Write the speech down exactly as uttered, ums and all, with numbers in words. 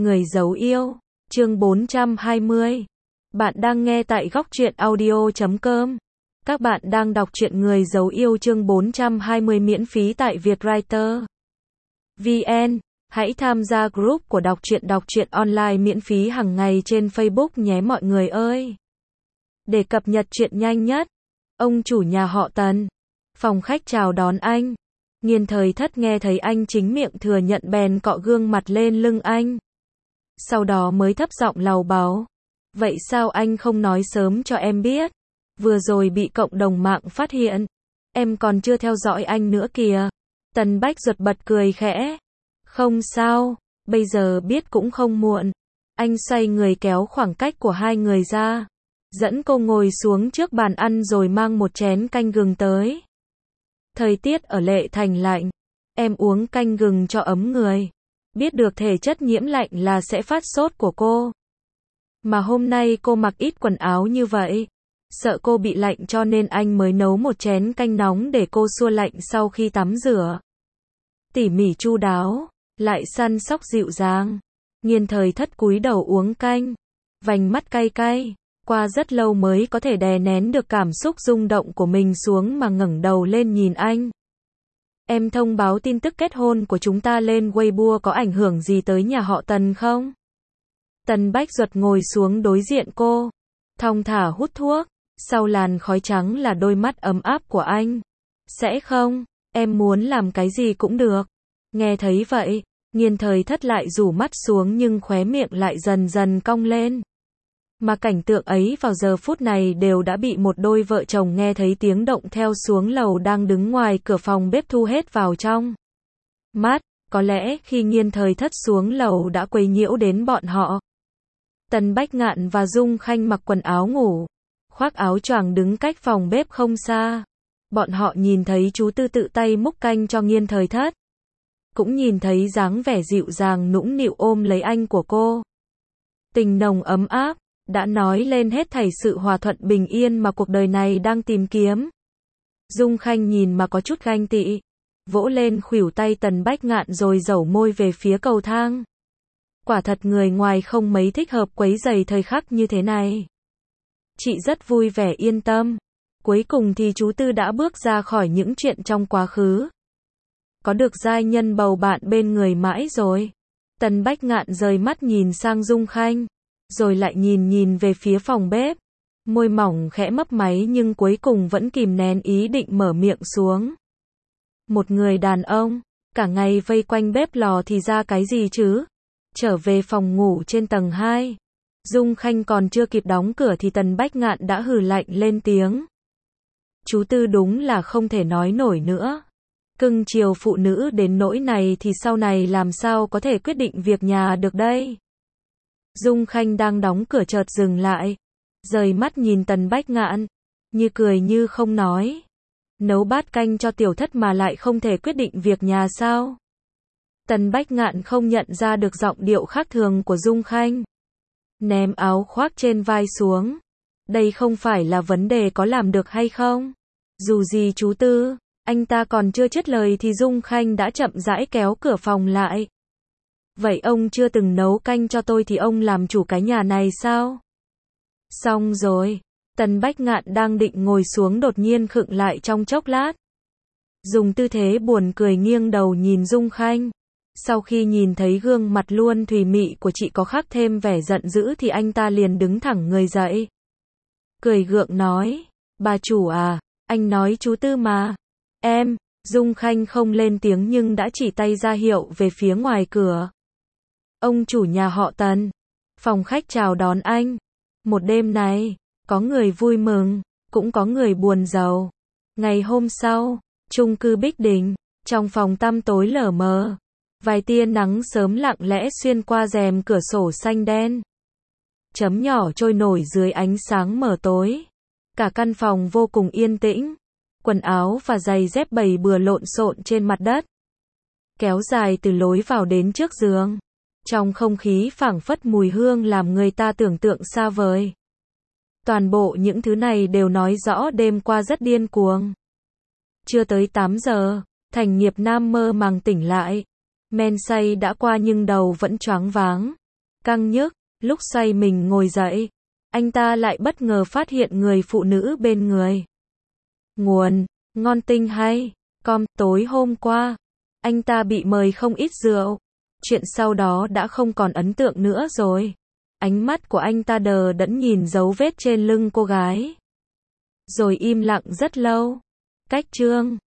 Người giấu yêu, chương bốn trăm hai mươi. Bạn đang nghe tại góc truyện audio chấm com. Các bạn đang đọc truyện Người giấu yêu chương bốn trăm hai mươi miễn phí tại Vietwriter. vê en. Hãy tham gia group của đọc truyện đọc truyện online miễn phí hàng ngày trên Facebook nhé mọi người ơi. Để cập nhật truyện nhanh nhất, ông chủ nhà họ Tần. Phòng khách chào đón anh. Nghiên Thời Thất nghe thấy anh chính miệng thừa nhận bèn cọ gương mặt lên lưng anh. Sau đó mới thấp giọng lầu bầu. Vậy sao anh không nói sớm cho em biết? Vừa rồi bị cộng đồng mạng phát hiện. Em còn chưa theo dõi anh nữa kìa. Tần Bách Duật bật cười khẽ. Không sao, bây giờ biết cũng không muộn. Anh xoay người kéo khoảng cách của hai người ra. Dẫn cô ngồi xuống trước bàn ăn rồi mang một chén canh gừng tới. Thời tiết ở Lệ Thành lạnh. Em uống canh gừng cho ấm người. Biết được thể chất nhiễm lạnh là sẽ phát sốt của cô. Mà hôm nay cô mặc ít quần áo như vậy. Sợ cô bị lạnh cho nên anh mới nấu một chén canh nóng để cô xua lạnh sau khi tắm rửa. Tỉ mỉ chu đáo, lại săn sóc dịu dàng. Nghiên Thời Thất cúi đầu uống canh. Vành mắt cay cay. Qua rất lâu mới có thể đè nén được cảm xúc rung động của mình xuống mà ngẩng đầu lên nhìn anh. Em thông báo tin tức kết hôn của chúng ta lên Weibo có ảnh hưởng gì tới nhà họ Tần không? Tần Bách Duật ngồi xuống đối diện cô. Thong thả hút thuốc. Sau làn khói trắng là đôi mắt ấm áp của anh. Sẽ không, em muốn làm cái gì cũng được. Nghe thấy vậy, Nghiên Thời Thất lại rủ mắt xuống nhưng khóe miệng lại dần dần cong lên. Mà cảnh tượng ấy vào giờ phút này đều đã bị một đôi vợ chồng nghe thấy tiếng động theo xuống lầu đang đứng ngoài cửa phòng bếp thu hết vào trong mắt. Có lẽ khi Nghiên Thời Thất xuống lầu đã quấy nhiễu đến bọn họ. Tần Bách Ngạn và Dung Khanh mặc quần áo ngủ, khoác áo choàng đứng cách phòng bếp không xa. Bọn họ nhìn thấy chú Tư tự tay múc canh cho Nghiên Thời Thất. Cũng nhìn thấy dáng vẻ dịu dàng nũng nịu ôm lấy anh của cô. Tình nồng ấm áp. Đã nói lên hết thảy sự hòa thuận bình yên mà cuộc đời này đang tìm kiếm. Dung Khanh nhìn mà có chút ganh tị. Vỗ lên khuỷu tay Tần Bách Ngạn rồi dẩu môi về phía cầu thang. Quả thật người ngoài không mấy thích hợp quấy rầy thời khắc như thế này. Chị rất vui vẻ yên tâm. Cuối cùng thì chú Tư đã bước ra khỏi những chuyện trong quá khứ. Có được giai nhân bầu bạn bên người mãi rồi. Tần Bách Ngạn rời mắt nhìn sang Dung Khanh. Rồi lại nhìn nhìn về phía phòng bếp. Môi mỏng khẽ mấp máy nhưng cuối cùng vẫn kìm nén ý định mở miệng xuống. Một người đàn ông, cả ngày vây quanh bếp lò thì ra cái gì chứ? Trở về phòng ngủ trên tầng hai. Dung Khanh còn chưa kịp đóng cửa thì Tần Bách Ngạn đã hừ lạnh lên tiếng. Chú Tư đúng là không thể nói nổi nữa. Cưng chiều phụ nữ đến nỗi này thì sau này làm sao có thể quyết định việc nhà được đây? Dung Khanh đang đóng cửa chợt dừng lại, rời mắt nhìn Tần Bách Ngạn, như cười như không nói. Nấu bát canh cho Tiểu Thất mà lại không thể quyết định việc nhà sao? Tần Bách Ngạn không nhận ra được giọng điệu khác thường của Dung Khanh. Ném áo khoác trên vai xuống. Đây không phải là vấn đề có làm được hay không. Dù gì chú Tư, anh ta còn chưa dứt lời thì Dung Khanh đã chậm rãi kéo cửa phòng lại. Vậy ông chưa từng nấu canh cho tôi thì ông làm chủ cái nhà này sao? Xong rồi. Tần Bách Ngạn đang định ngồi xuống đột nhiên khựng lại trong chốc lát. Dùng tư thế buồn cười nghiêng đầu nhìn Dung Khanh. Sau khi nhìn thấy gương mặt luôn thùy mị của chị có khác thêm vẻ giận dữ thì anh ta liền đứng thẳng người dậy. Cười gượng nói. Bà chủ à, anh nói chú Tư mà. Em, Dung Khanh không lên tiếng nhưng đã chỉ tay ra hiệu về phía ngoài cửa. Ông chủ nhà họ Tần. Phòng khách chào đón anh. Một đêm này, có người vui mừng, cũng có người buồn rầu. Ngày hôm sau, chung cư Bích Đình, trong phòng tăm tối lờ mờ. Vài tia nắng sớm lặng lẽ xuyên qua rèm cửa sổ xanh đen. Chấm nhỏ trôi nổi dưới ánh sáng mờ tối. Cả căn phòng vô cùng yên tĩnh. Quần áo và giày dép bày bừa lộn xộn trên mặt đất. Kéo dài từ lối vào đến trước giường. Trong không khí phảng phất mùi hương làm người ta tưởng tượng xa vời. Toàn bộ những thứ này đều nói rõ đêm qua rất điên cuồng. Chưa tới tám giờ, Thành Nghiệp Nam mơ màng tỉnh lại. Men say đã qua nhưng đầu vẫn choáng váng. Căng nhức, lúc xoay mình ngồi dậy, anh ta lại bất ngờ phát hiện người phụ nữ bên người. Nguồn, ngon tinh hay, com, tối hôm qua, anh ta bị mời không ít rượu. Chuyện sau đó đã không còn ấn tượng nữa rồi. Ánh mắt của anh ta đờ đẫn nhìn dấu vết trên lưng cô gái. Rồi im lặng rất lâu. Cách chương